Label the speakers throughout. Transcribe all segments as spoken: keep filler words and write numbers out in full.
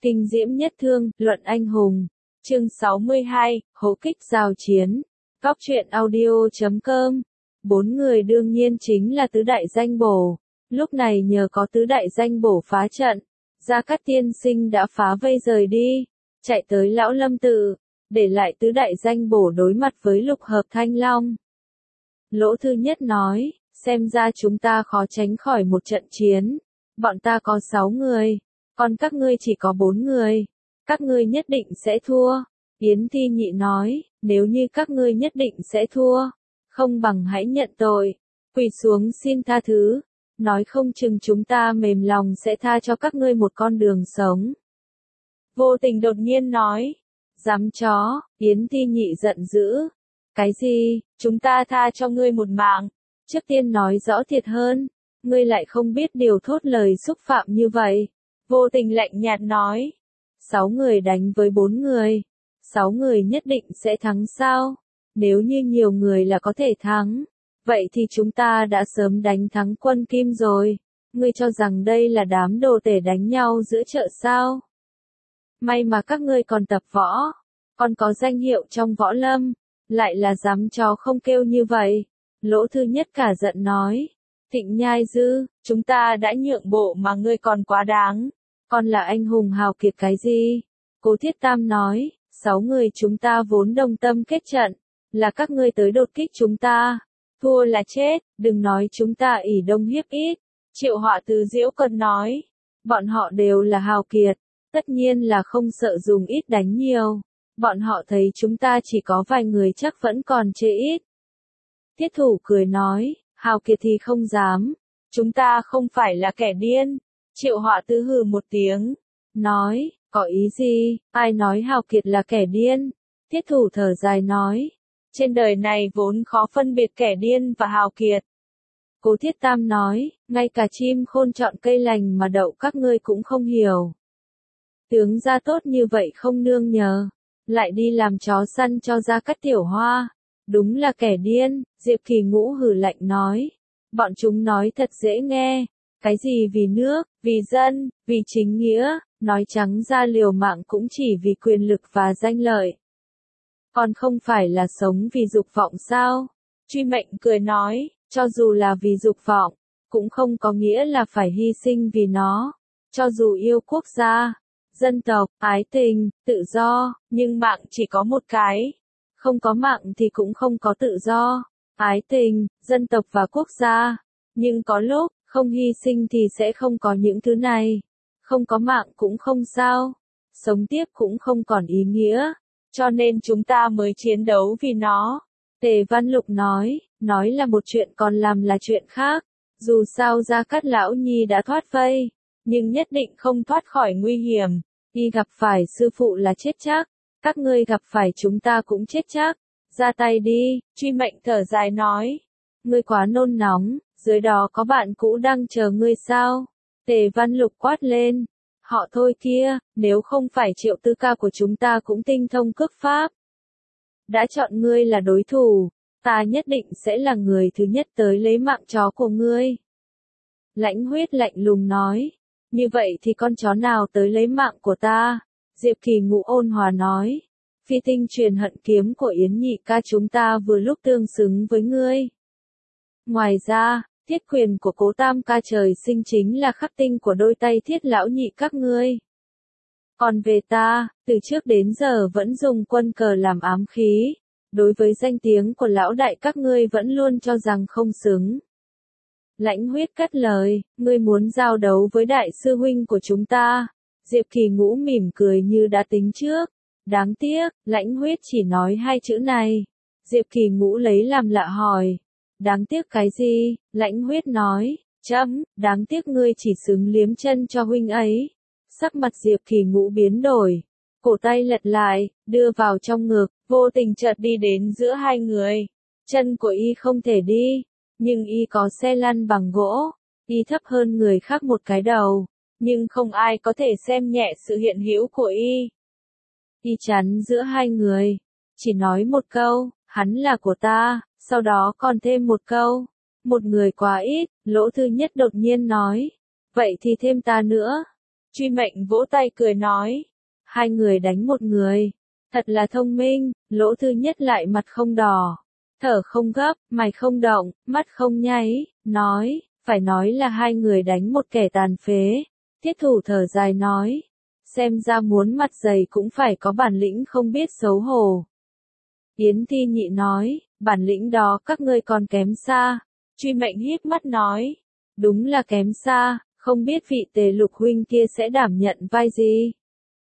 Speaker 1: Kinh diễm nhất thương, luận anh hùng. Chương sáu mươi hai, hố kích giao chiến. Góc truyện audio chấm com. Bốn người đương nhiên chính là tứ đại danh bổ. Lúc này nhờ có tứ đại danh bổ phá trận, Gia Cát tiên sinh đã phá vây rời đi, chạy tới Lão Lâm tự, để lại tứ đại danh bổ đối mặt với lục hợp thanh long. Lỗ Thư Nhất nói, xem ra chúng ta khó tránh khỏi một trận chiến. Bọn ta có sáu người, còn các ngươi chỉ có bốn người. Các ngươi nhất định sẽ thua. Yến Thi Nhị nói, nếu như các ngươi nhất định sẽ thua, không bằng hãy nhận tội, quỳ xuống xin tha thứ, nói không chừng chúng ta mềm lòng sẽ tha cho các ngươi một con đường sống. Vô Tình đột nhiên nói, dám chó. Yến Thi Nhị giận dữ. Cái gì, chúng ta tha cho ngươi một mạng? Trước tiên nói rõ thiệt hơn, ngươi lại không biết điều thốt lời xúc phạm như vậy. Vô Tình lạnh nhạt nói, sáu người đánh với bốn người, sáu người nhất định sẽ thắng sao? Nếu như nhiều người là có thể thắng, vậy thì chúng ta đã sớm đánh thắng quân Kim rồi. Ngươi cho rằng đây là đám đồ tể đánh nhau giữa chợ sao? May mà các ngươi còn tập võ, còn có danh hiệu trong võ lâm, lại là dám chó không kêu như vậy. Lỗ Thư Nhất cả giận nói, Thịnh Nhai Dư, chúng ta đã nhượng bộ mà ngươi còn quá đáng. Còn là anh hùng hào kiệt cái gì? Cố Thiết Tam nói, sáu người chúng ta vốn đồng tâm kết trận, là các ngươi tới đột kích chúng ta. Thua là chết, đừng nói chúng ta ỷ đông hiếp ít. Triệu Họa Từ giễu cợt nói, bọn họ đều là hào kiệt, tất nhiên là không sợ dùng ít đánh nhiều. Bọn họ thấy chúng ta chỉ có vài người chắc vẫn còn chê ít. Thiết Thủ cười nói, hào kiệt thì không dám, chúng ta không phải là kẻ điên. Triệu Họa Từ hừ một tiếng, nói, có ý gì, ai nói hào kiệt là kẻ điên? Thiết Thủ thở dài nói, trên đời này vốn khó phân biệt kẻ điên và hào kiệt. Cố Thiết Tam nói, ngay cả chim khôn chọn cây lành mà đậu các ngươi cũng không hiểu. Tướng gia tốt như vậy không nương nhờ, lại đi làm chó săn cho Gia Cát Tiểu Hoa. Đúng là kẻ điên. Diệp Kỳ Ngũ hừ lạnh nói, bọn chúng nói thật dễ nghe, cái gì vì nước, vì dân, vì chính nghĩa, nói trắng ra liều mạng cũng chỉ vì quyền lực và danh lợi. Còn không phải là sống vì dục vọng sao? Truy Mệnh cười nói, cho dù là vì dục vọng, cũng không có nghĩa là phải hy sinh vì nó. Cho dù yêu quốc gia, dân tộc, ái tình, tự do, nhưng mạng chỉ có một cái. Không có mạng thì cũng không có tự do, ái tình, dân tộc và quốc gia. Nhưng có lúc, không hy sinh thì sẽ không có những thứ này. Không có mạng cũng không sao. Sống tiếp cũng không còn ý nghĩa. Cho nên chúng ta mới chiến đấu vì nó. Tề Văn Lục nói, nói là một chuyện còn làm là chuyện khác. Dù sao Gia Cát Lão Nhi đã thoát vây, nhưng nhất định không thoát khỏi nguy hiểm. Y gặp phải sư phụ là chết chắc. Các ngươi gặp phải chúng ta cũng chết chắc. Ra tay đi. Truy Mệnh thở dài nói, ngươi quá nôn nóng, dưới đó có bạn cũ đang chờ ngươi sao? Tề Văn Lục quát lên, họ thôi kia, nếu không phải Triệu Tư Ca của chúng ta cũng tinh thông cước pháp, đã chọn ngươi là đối thủ, ta nhất định sẽ là người thứ nhất tới lấy mạng chó của ngươi. Lãnh Huyết lạnh lùng nói, như vậy thì con chó nào tới lấy mạng của ta? Diệp Kỳ Ngũ ôn hòa nói, phi tinh truyền hận kiếm của Yến Nhị ca chúng ta vừa lúc tương xứng với ngươi. Ngoài ra, thiết quyền của Cố Tam ca trời sinh chính là khắc tinh của đôi tay Thiết lão nhị các ngươi. Còn về ta, từ trước đến giờ vẫn dùng quân cờ làm ám khí, đối với danh tiếng của lão đại các ngươi vẫn luôn cho rằng không xứng. Lãnh Huyết cất lời, ngươi muốn giao đấu với đại sư huynh của chúng ta? Diệp Kỳ Ngũ mỉm cười như đã tính trước. Đáng tiếc, Lãnh Huyết chỉ nói hai chữ này. Diệp Kỳ Ngũ lấy làm lạ hỏi, đáng tiếc cái gì? Lãnh Huyết nói, chấm, đáng tiếc ngươi chỉ xứng liếm chân cho huynh ấy. Sắc mặt Diệp Kỳ Ngũ biến đổi, cổ tay lật lại, đưa vào trong ngực, vô tình chợt đi đến giữa hai người. Chân của y không thể đi, nhưng y có xe lăn bằng gỗ, y thấp hơn người khác một cái đầu, nhưng không ai có thể xem nhẹ sự hiện hữu của y. Y chắn giữa hai người, chỉ nói một câu, hắn là của ta, sau đó còn thêm một câu, một người quá ít. Lỗ Thư Nhất đột nhiên nói, vậy thì thêm ta nữa. Truy Mệnh vỗ tay cười nói. Hai người đánh một người. Thật là thông minh, Lỗ Thư Nhất lại mặt không đỏ, thở không gấp, mày không động, mắt không nháy, nói, phải nói là hai người đánh một kẻ tàn phế. Thiết Thủ thở dài nói, xem ra muốn mặt dày cũng phải có bản lĩnh không biết xấu hổ. Yến Thi Nhị nói, bản lĩnh đó các ngươi còn kém xa. Truy Mệnh híp mắt nói, đúng là kém xa, không biết vị Tề Lục huynh kia sẽ đảm nhận vai gì.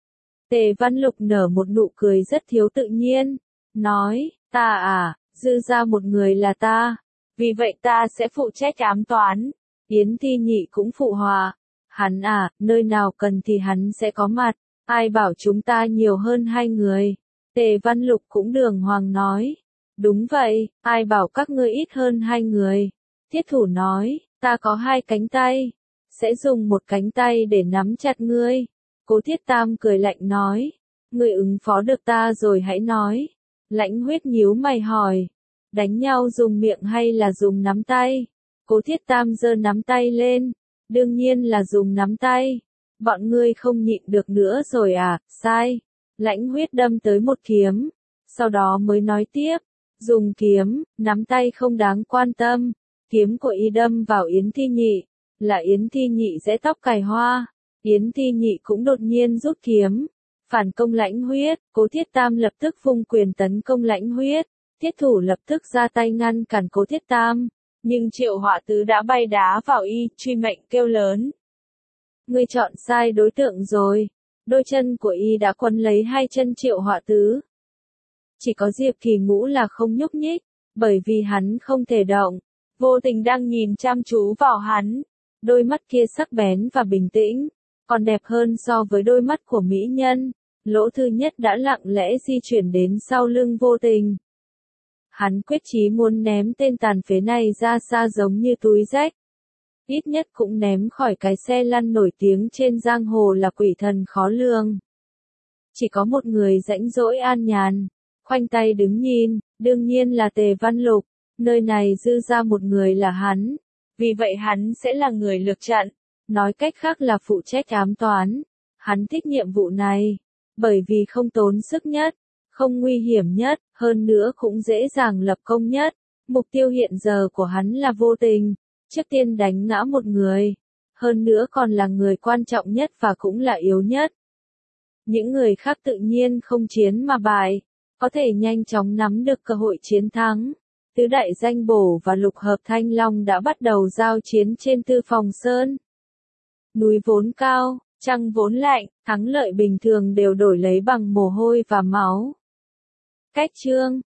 Speaker 1: Tề Văn Lục nở một nụ cười rất thiếu tự nhiên, nói, ta à, dư ra một người là ta, vì vậy ta sẽ phụ trách ám toán. Yến Thi Nhị cũng phụ hòa, hắn à, nơi nào cần thì hắn sẽ có mặt, ai bảo chúng ta nhiều hơn hai người. Tề Văn Lục cũng đường hoàng nói, đúng vậy, ai bảo các ngươi ít hơn hai người. Thiết Thủ nói, ta có hai cánh tay, sẽ dùng một cánh tay để nắm chặt ngươi. Cố Thiết Tam cười lạnh nói, ngươi ứng phó được ta rồi hãy nói. Lãnh Huyết nhíu mày hỏi, đánh nhau dùng miệng hay là dùng nắm tay? Cố Thiết Tam giơ nắm tay lên, đương nhiên là dùng nắm tay. Bọn ngươi không nhịn được nữa rồi à, sai. Lãnh Huyết đâm tới một kiếm, sau đó mới nói tiếp, dùng kiếm, nắm tay không đáng quan tâm. Kiếm của y đâm vào Yến Thi Nhị, là Yến Thi Nhị giãy tóc cài hoa. Yến Thi Nhị cũng đột nhiên rút kiếm, phản công Lãnh Huyết. Cố Thiết Tam lập tức vung quyền tấn công Lãnh Huyết. Thiết Thủ lập tức ra tay ngăn cản Cố Thiết Tam, nhưng Triệu Họa Tứ đã bay đá vào y. Truy Mệnh kêu lớn, ngươi chọn sai đối tượng rồi. Đôi chân của y đã quấn lấy hai chân Triệu Họa Tứ. Chỉ có Diệp Kỳ Ngũ là không nhúc nhích, bởi vì hắn không thể động. Vô Tình đang nhìn chăm chú vào hắn, đôi mắt kia sắc bén và bình tĩnh, còn đẹp hơn so với đôi mắt của mỹ nhân. Lỗ Thư Nhất đã lặng lẽ di chuyển đến sau lưng Vô Tình. Hắn quyết chí muốn ném tên tàn phế này ra xa giống như túi rách. Ít nhất cũng ném khỏi cái xe lăn nổi tiếng trên giang hồ là quỷ thần khó lường. Chỉ có một người rãnh rỗi an nhàn, khoanh tay đứng nhìn, đương nhiên là Tề Văn Lục. Nơi này dư ra một người là hắn, vì vậy hắn sẽ là người lược trận, nói cách khác là phụ trách ám toán. Hắn thích nhiệm vụ này, bởi vì không tốn sức nhất, không nguy hiểm nhất, hơn nữa cũng dễ dàng lập công nhất. Mục tiêu hiện giờ của hắn là Vô Tình, trước tiên đánh ngã một người, hơn nữa còn là người quan trọng nhất và cũng là yếu nhất. Những người khác tự nhiên không chiến mà bại, có thể nhanh chóng nắm được cơ hội chiến thắng. Tứ đại danh bổ và lục hợp thanh long đã bắt đầu giao chiến trên Tư Phòng Sơn. Núi vốn cao, trăng vốn lạnh, thắng lợi bình thường đều đổi lấy bằng mồ hôi và máu. Cách chương